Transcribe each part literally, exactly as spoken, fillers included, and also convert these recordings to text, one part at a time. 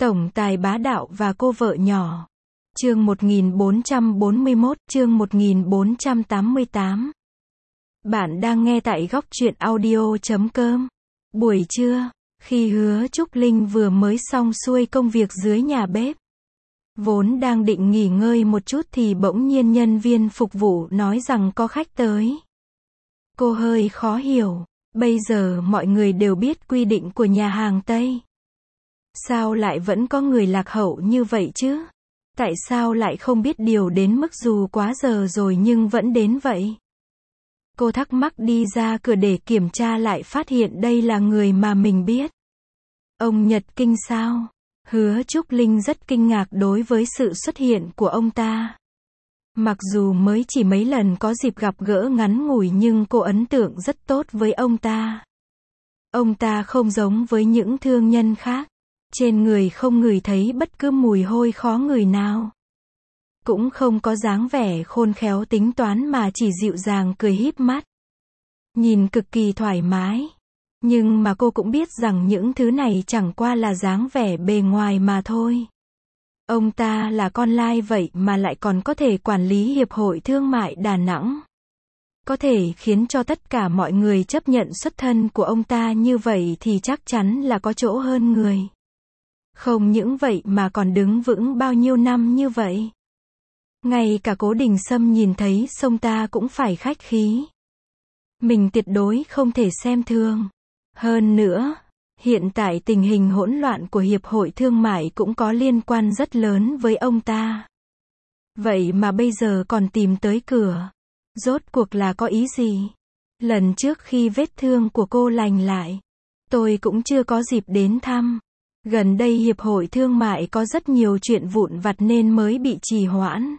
Tổng tài bá đạo và cô vợ nhỏ. Chương một nghìn bốn trăm bốn mươi mốt, chương một nghìn bốn trăm tám mươi tám. Bạn đang nghe tại góc truyện audio chấm com. Buổi trưa, khi Hứa Trúc Linh vừa mới xong xuôi công việc dưới nhà bếp, vốn đang định nghỉ ngơi một chút thì bỗng nhiên nhân viên phục vụ nói rằng có khách tới. Cô hơi khó hiểu, bây giờ mọi người đều biết quy định của nhà hàng Tây. Sao lại vẫn có người lạc hậu như vậy chứ? Tại sao lại không biết điều đến mức dù quá giờ rồi nhưng vẫn đến vậy? Cô thắc mắc đi ra cửa để kiểm tra lại phát hiện đây là người mà mình biết. Ông Nhật Kinh sao? Hứa Trúc Linh rất kinh ngạc đối với sự xuất hiện của ông ta. Mặc dù mới chỉ mấy lần có dịp gặp gỡ ngắn ngủi nhưng cô ấn tượng rất tốt với ông ta. Ông ta không giống với những thương nhân khác. Trên người không ngửi thấy bất cứ mùi hôi khó ngửi nào. Cũng không có dáng vẻ khôn khéo tính toán mà chỉ dịu dàng cười híp mắt. Nhìn cực kỳ thoải mái. Nhưng mà cô cũng biết rằng những thứ này chẳng qua là dáng vẻ bề ngoài mà thôi. Ông ta là con lai vậy mà lại còn có thể quản lý Hiệp hội Thương mại Đà Nẵng. Có thể khiến cho tất cả mọi người chấp nhận xuất thân của ông ta như vậy thì chắc chắn là có chỗ hơn người. Không những vậy mà còn đứng vững bao nhiêu năm như vậy. Ngay cả Cố Đình Sâm nhìn thấy sông ta cũng phải khách khí. Mình tuyệt đối không thể xem thường. Hơn nữa, hiện tại tình hình hỗn loạn của Hiệp hội Thương mại cũng có liên quan rất lớn với ông ta. Vậy mà bây giờ còn tìm tới cửa. Rốt cuộc là có ý gì? Lần trước khi vết thương của cô lành lại, tôi cũng chưa có dịp đến thăm. Gần đây Hiệp hội Thương mại có rất nhiều chuyện vụn vặt nên mới bị trì hoãn.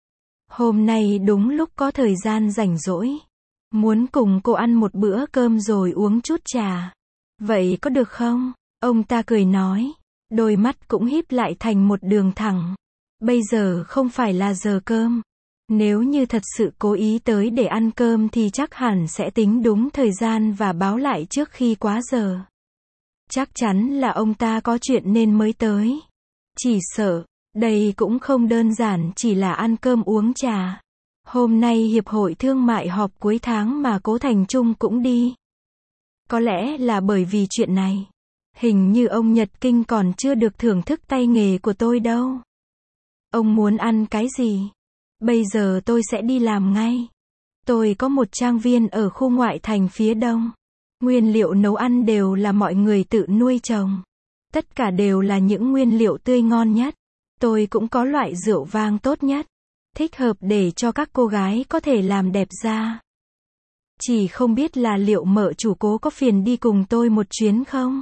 Hôm nay đúng lúc có thời gian rảnh rỗi. Muốn cùng cô ăn một bữa cơm rồi uống chút trà. Vậy có được không? Ông ta cười nói. Đôi mắt cũng híp lại thành một đường thẳng. Bây giờ không phải là giờ cơm. Nếu như thật sự cố ý tới để ăn cơm thì chắc hẳn sẽ tính đúng thời gian và báo lại trước khi quá giờ. Chắc chắn là ông ta có chuyện nên mới tới. Chỉ sợ, đây cũng không đơn giản chỉ là ăn cơm uống trà. Hôm nay Hiệp hội Thương mại họp cuối tháng mà Cố Thành Trung cũng đi. Có lẽ là bởi vì chuyện này. Hình như ông Nhật Kinh còn chưa được thưởng thức tay nghề của tôi đâu. Ông muốn ăn cái gì? Bây giờ tôi sẽ đi làm ngay. Tôi có một trang viên ở khu ngoại thành phía đông. Nguyên liệu nấu ăn đều là mọi người tự nuôi trồng. Tất cả đều là những nguyên liệu tươi ngon nhất. Tôi cũng có loại rượu vang tốt nhất. Thích hợp để cho các cô gái có thể làm đẹp da. Chỉ không biết là liệu mợ chủ Cố có phiền đi cùng tôi một chuyến không?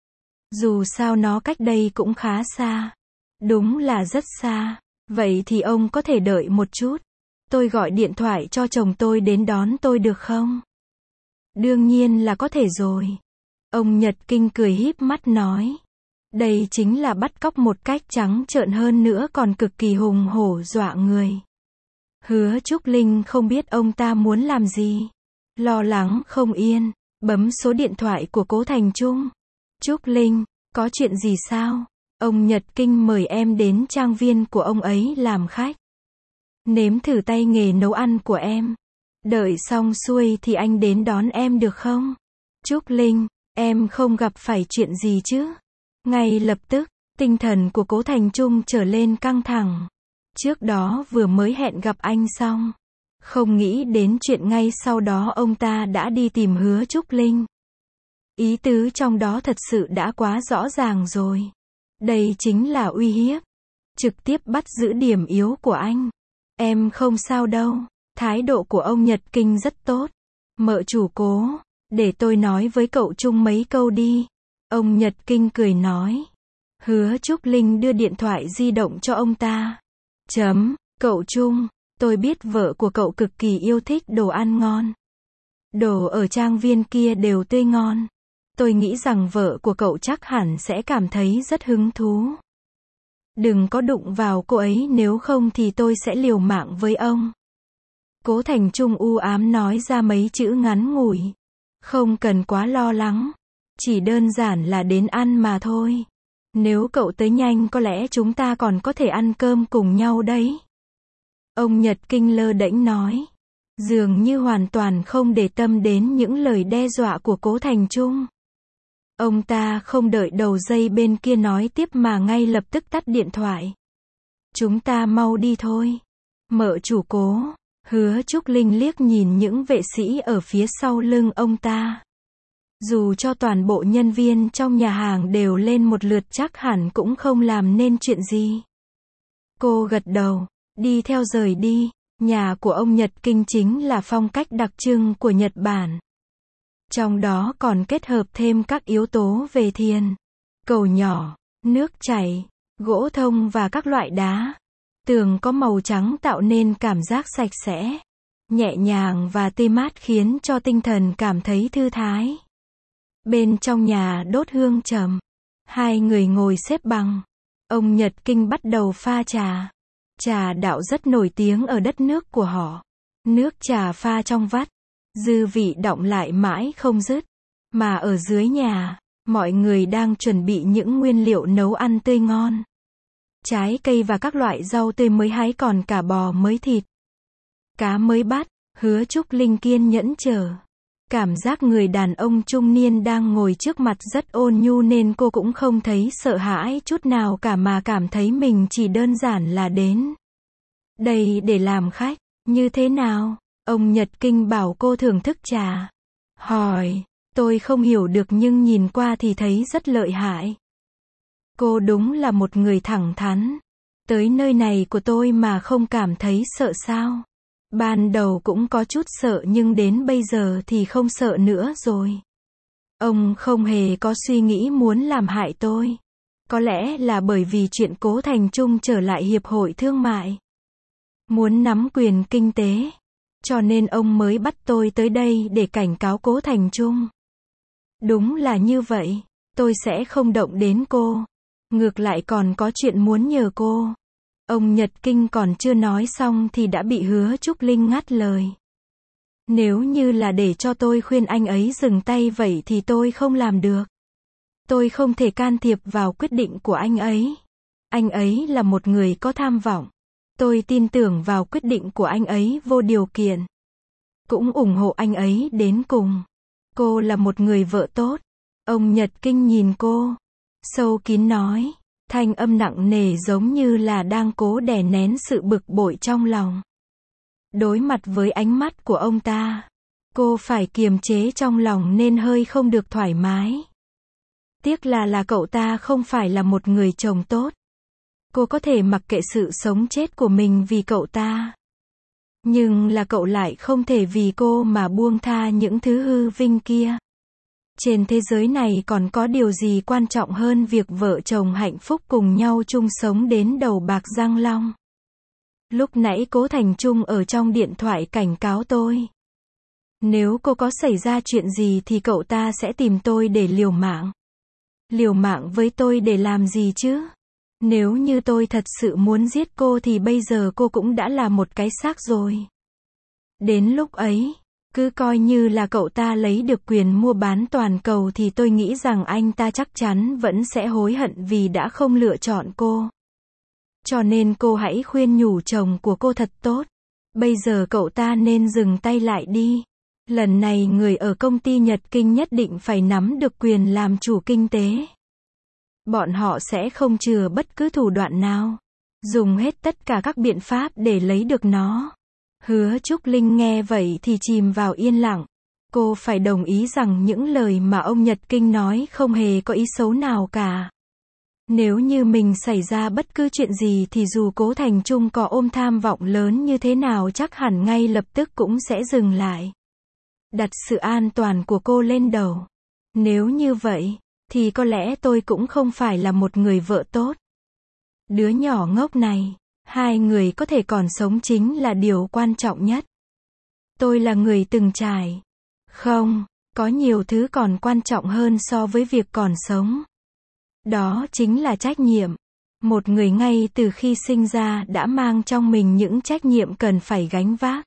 Dù sao nó cách đây cũng khá xa. Đúng là rất xa. Vậy thì ông có thể đợi một chút. Tôi gọi điện thoại cho chồng tôi đến đón tôi được không? Đương nhiên là có thể rồi. Ông Nhật Kinh cười híp mắt nói. Đây chính là bắt cóc một cách trắng trợn hơn nữa còn cực kỳ hùng hổ dọa người. Hứa Trúc Linh không biết ông ta muốn làm gì. Lo lắng không yên, bấm số điện thoại của Cố Thành Trung. Trúc Linh, có chuyện gì sao? Ông Nhật Kinh mời em đến trang viên của ông ấy làm khách. Nếm thử tay nghề nấu ăn của em. Đợi xong xuôi thì anh đến đón em được không? Trúc Linh, em không gặp phải chuyện gì chứ? Ngay lập tức, tinh thần của Cố Thành Trung trở lên căng thẳng. Trước đó vừa mới hẹn gặp anh xong. Không nghĩ đến chuyện ngay sau đó ông ta đã đi tìm Hứa Trúc Linh. Ý tứ trong đó thật sự đã quá rõ ràng rồi. Đây chính là uy hiếp. Trực tiếp bắt giữ điểm yếu của anh. Em không sao đâu. Thái độ của ông Nhật Kinh rất tốt. Mợ chủ Cố, để tôi nói với cậu Trung mấy câu đi. Ông Nhật Kinh cười nói. Hứa Trúc Linh đưa điện thoại di động cho ông ta. Chấm, cậu Trung, tôi biết vợ của cậu cực kỳ yêu thích đồ ăn ngon. Đồ ở trang viên kia đều tươi ngon. Tôi nghĩ rằng vợ của cậu chắc hẳn sẽ cảm thấy rất hứng thú. Đừng có đụng vào cô ấy nếu không thì tôi sẽ liều mạng với ông. Cố Thành Trung u ám nói ra mấy chữ ngắn ngủi. Không cần quá lo lắng. Chỉ đơn giản là đến ăn mà thôi. Nếu cậu tới nhanh có lẽ chúng ta còn có thể ăn cơm cùng nhau đấy. Ông Nhật Kinh lơ đễnh nói. Dường như hoàn toàn không để tâm đến những lời đe dọa của Cố Thành Trung. Ông ta không đợi đầu dây bên kia nói tiếp mà ngay lập tức tắt điện thoại. Chúng ta mau đi thôi. Mợ chủ Cố. Hứa Trúc Linh liếc nhìn những vệ sĩ ở phía sau lưng ông ta. Dù cho toàn bộ nhân viên trong nhà hàng đều lên một lượt chắc hẳn cũng không làm nên chuyện gì. Cô gật đầu, đi theo rời đi. Nhà của ông Nhật Kinh chính là phong cách đặc trưng của Nhật Bản. Trong đó còn kết hợp thêm các yếu tố về thiền, cầu nhỏ, nước chảy, gỗ thông và các loại đá. Tường có màu trắng tạo nên cảm giác sạch sẽ, nhẹ nhàng và tươi mát khiến cho tinh thần cảm thấy thư thái. Bên trong nhà đốt hương trầm. Hai người ngồi xếp bằng. Ông Nhật Kinh bắt đầu pha trà. Trà đạo rất nổi tiếng ở đất nước của họ. Nước trà pha trong vắt, dư vị đọng lại mãi không dứt. Mà ở dưới nhà, mọi người đang chuẩn bị những nguyên liệu nấu ăn tươi ngon. Trái cây và các loại rau tươi mới hái, còn cả bò mới thịt, cá mới bắt. Hứa Trúc Linh kiên nhẫn chờ. Cảm giác người đàn ông trung niên đang ngồi trước mặt rất ôn nhu nên cô cũng không thấy sợ hãi chút nào cả mà cảm thấy mình chỉ đơn giản là đến đây để làm khách. Như thế nào? Ông Nhật Kinh bảo cô thưởng thức trà. Hỏi, tôi không hiểu được nhưng nhìn qua thì thấy rất lợi hại. Cô đúng là một người thẳng thắn. Tới nơi này của tôi mà không cảm thấy sợ sao? Ban đầu cũng có chút sợ nhưng đến bây giờ thì không sợ nữa rồi. Ông không hề có suy nghĩ muốn làm hại tôi. Có lẽ là bởi vì chuyện Cố Thành Trung trở lại Hiệp hội Thương mại, muốn nắm quyền kinh tế, cho nên ông mới bắt tôi tới đây để cảnh cáo Cố Thành Trung. Đúng là như vậy, tôi sẽ không động đến cô. Ngược lại còn có chuyện muốn nhờ cô. Ông Nhật Kinh còn chưa nói xong thì đã bị Hứa Trúc Linh ngắt lời. Nếu như là để cho tôi khuyên anh ấy dừng tay vậy thì tôi không làm được. Tôi không thể can thiệp vào quyết định của anh ấy. Anh ấy là một người có tham vọng. Tôi tin tưởng vào quyết định của anh ấy vô điều kiện. Cũng ủng hộ anh ấy đến cùng. Cô là một người vợ tốt. Ông Nhật Kinh nhìn cô, sâu kín nói. Thanh âm nặng nề giống như là đang cố đè nén sự bực bội trong lòng. Đối mặt với ánh mắt của ông ta, cô phải kiềm chế trong lòng nên hơi không được thoải mái. Tiếc là là cậu ta không phải là một người chồng tốt. Cô có thể mặc kệ sự sống chết của mình vì cậu ta. Nhưng là cậu lại không thể vì cô mà buông tha những thứ hư vinh kia. Trên thế giới này còn có điều gì quan trọng hơn việc vợ chồng hạnh phúc cùng nhau chung sống đến đầu bạc răng long. Lúc nãy Cố Thành Trung ở trong điện thoại cảnh cáo tôi. Nếu cô có xảy ra chuyện gì thì cậu ta sẽ tìm tôi để liều mạng. Liều mạng với tôi để làm gì chứ? Nếu như tôi thật sự muốn giết cô thì bây giờ cô cũng đã là một cái xác rồi. Đến lúc ấy, cứ coi như là cậu ta lấy được quyền mua bán toàn cầu thì tôi nghĩ rằng anh ta chắc chắn vẫn sẽ hối hận vì đã không lựa chọn cô. Cho nên cô hãy khuyên nhủ chồng của cô thật tốt. Bây giờ cậu ta nên dừng tay lại đi. Lần này người ở công ty Nhật Kinh nhất định phải nắm được quyền làm chủ kinh tế. Bọn họ sẽ không chừa bất cứ thủ đoạn nào. Dùng hết tất cả các biện pháp để lấy được nó. Hứa Trúc Linh nghe vậy thì chìm vào yên lặng. Cô phải đồng ý rằng những lời mà ông Nhật Kinh nói không hề có ý xấu nào cả. Nếu như mình xảy ra bất cứ chuyện gì thì dù Cố Thành Trung có ôm tham vọng lớn như thế nào chắc hẳn ngay lập tức cũng sẽ dừng lại. Đặt sự an toàn của cô lên đầu. Nếu như vậy, thì có lẽ tôi cũng không phải là một người vợ tốt. Đứa nhỏ ngốc này, hai người có thể còn sống chính là điều quan trọng nhất. Tôi là người từng trải. Không, có nhiều thứ còn quan trọng hơn so với việc còn sống. Đó chính là trách nhiệm. Một người ngay từ khi sinh ra đã mang trong mình những trách nhiệm cần phải gánh vác.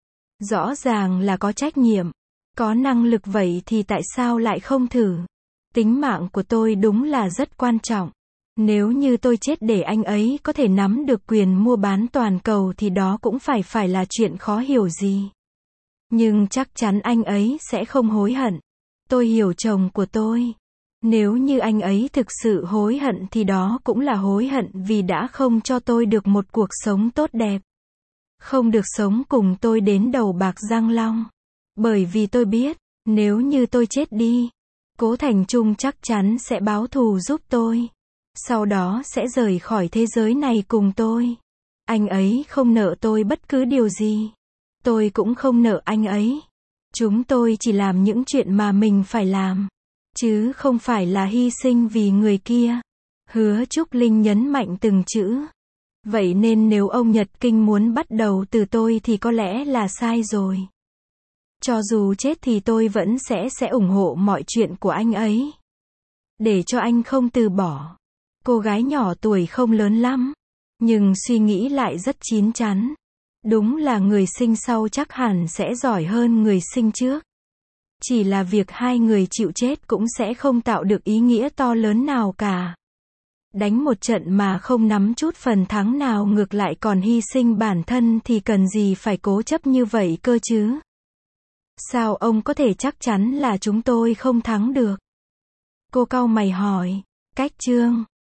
Rõ ràng là có trách nhiệm, có năng lực vậy thì tại sao lại không thử? Tính mạng của tôi đúng là rất quan trọng. Nếu như tôi chết để anh ấy có thể nắm được quyền mua bán toàn cầu thì đó cũng phải phải là chuyện khó hiểu gì. Nhưng chắc chắn anh ấy sẽ không hối hận. Tôi hiểu chồng của tôi. Nếu như anh ấy thực sự hối hận thì đó cũng là hối hận vì đã không cho tôi được một cuộc sống tốt đẹp. Không được sống cùng tôi đến đầu bạc răng long. Bởi vì tôi biết, nếu như tôi chết đi, Cố Thành Trung chắc chắn sẽ báo thù giúp tôi. Sau đó sẽ rời khỏi thế giới này cùng tôi. Anh ấy không nợ tôi bất cứ điều gì. Tôi cũng không nợ anh ấy. Chúng tôi chỉ làm những chuyện mà mình phải làm. Chứ không phải là hy sinh vì người kia. Hứa Trúc Linh nhấn mạnh từng chữ. Vậy nên nếu ông Nhật Kinh muốn bắt đầu từ tôi thì có lẽ là sai rồi. Cho dù chết thì tôi vẫn sẽ sẽ ủng hộ mọi chuyện của anh ấy. Để cho anh không từ bỏ. Cô gái nhỏ tuổi không lớn lắm. Nhưng suy nghĩ lại rất chín chắn. Đúng là người sinh sau chắc hẳn sẽ giỏi hơn người sinh trước. Chỉ là việc hai người chịu chết cũng sẽ không tạo được ý nghĩa to lớn nào cả. Đánh một trận mà không nắm chút phần thắng nào ngược lại còn hy sinh bản thân thì cần gì phải cố chấp như vậy cơ chứ? Sao ông có thể chắc chắn là chúng tôi không thắng được? Cô cau mày hỏi. Cách chương